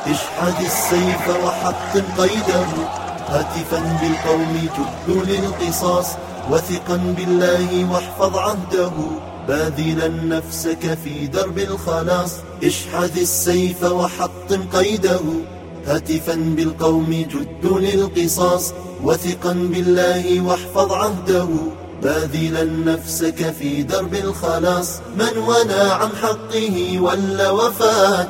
اشحذ السيف وحطم قيده، هاتفا بالقوم جد للقصاص، وثقا بالله واحفظ عهده، باذلا نفسك في درب الخلاص. اشحذ السيف وحطم قيده، هاتفا بالقوم جد للقصاص، وثقا بالله واحفظ عهده، باذلا نفسك في درب الخلاص. من ونى عن حقه ولا وفات،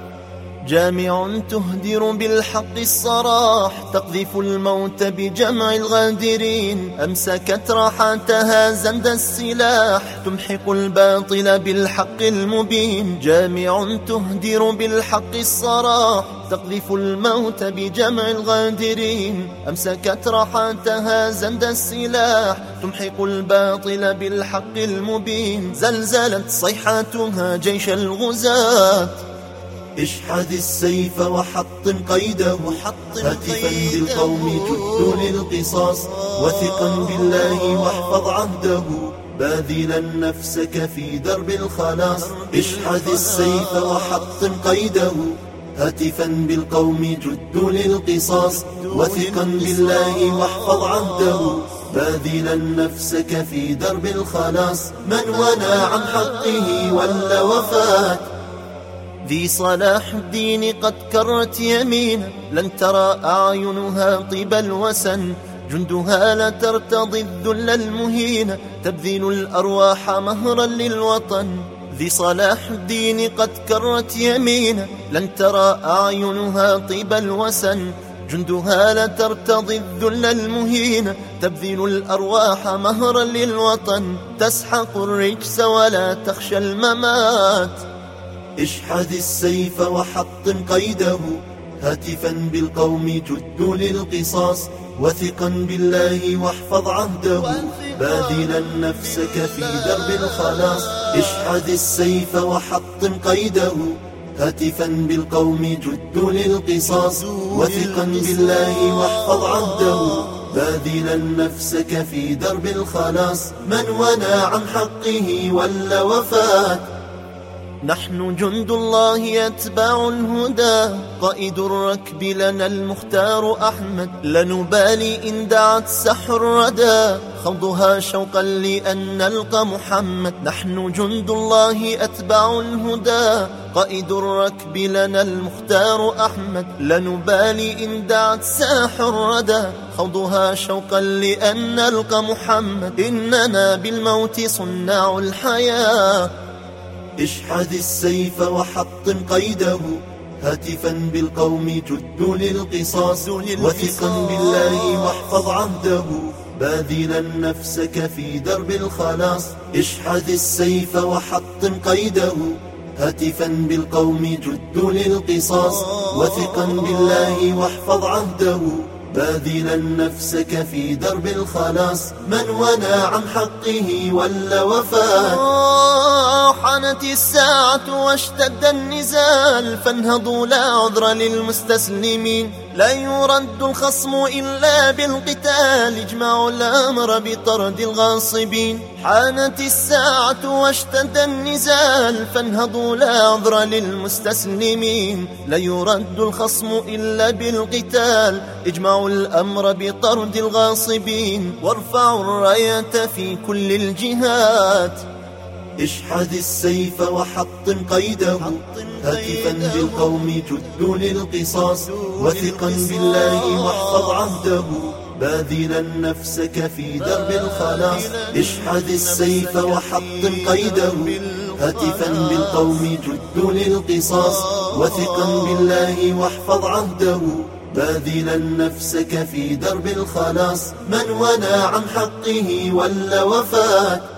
جامع تهدر بالحق الصراح، تقذف الموت بجمع الغادرين، أمسكت راحتها زند السلاح، تمحق الباطل بالحق المبين. جامع تهدر بالحق الصراح، تقذف الموت بجمع الغادرين، أمسكت راحتها زند السلاح، تمحق الباطل بالحق المبين. زلزلت صيحاتها جيش الغزاة، اشحذ السيف وحطم قيده، هاتفا بالقوم جد للقصاص، وثقا بالله واحفظ عهده، باذلا نفسك في درب الخلاص. اشحذ السيف وحطم قيده، هاتفا بالقوم جد للقصاص، وثقا بالله واحفظ عهده، باذلا نفسك في درب الخلاص. من ونى عن حقه ولا وفات، ذي صلاح الدين قد كرت يمينا، لن ترى أعينها طيب الوسن، جندها لا ترتضي الذل المهين، تبذل الأرواح مهرا للوطن. ذي صلاح الدين قد كرت يمينا، لن ترى أعينها طيب الوسن، جندها لا ترتضي الذل المهين، تبذل الأرواح مهرا للوطن، تسحق الرجس ولا تخشى الممات. اشحذ السيف وحطم قيده، هاتفا بالقوم جد للقصاص، وثقا بالله واحفظ عهده، باذلا نفسك في درب الخلاص. اشحذ السيف وحطم قيده، هاتفا بالقوم جد للقصاص، وثقا بالله واحفظ عهده، باذلا نفسك في درب الخلاص. من ونى عن حقه ولا وفات، نحن جند الله يتبع الهدى، قائد الركب لنا المختار أحمد، لا نبالي إن دعت سحر الردى، خوضها شوقا لأن نلقى محمد. نحن جند الله أتبع الهدى، قائد الركب لنا المختار أحمد، لا نبالي إن دعت ساحر الردى، خوضها شوقا لأن نلقى محمد. إننا بالموت صناع الحياة، اشحذ السيف وحطم قيده، هاتفا بالقوم جد للقصاص، وثقا بالله واحفظ عهده، باذلا نفسك في درب الخلاص. اشحذ السيف وحطم قيده، هاتفا بالقوم جد للقصاص، وثقا بالله واحفظ عهده، باذلا نفسك في درب الخلاص. من ونى عن حقه ولا وفات، حانت الساعة واشتد النزال، فانهضوا لا عذر للمستسلمين، لا يرد الخصم إلا بالقتال، اجمعوا الأمر بطرد الغاصبين. حانت الساعة واشتد النزال، فانهضوا لا عذر للمستسلمين، لا يرد الخصم إلا بالقتال، اجمعوا الأمر بطرد الغاصبين، وارفعوا الراية في كل الجهات. اشحذ السيف وحطم قيده، هاتفا بالقوم جد للقصاص، وثقا بالله واحفظ عهده، باذلا نفسك في درب الخلاص. اشحذ السيف وحطم قيده، هاتفا بالقوم جد للقصاص، وثقا بالله واحفظ عهده، باذلا نفسك في درب الخلاص. من ونى عن حقه ولا وفات،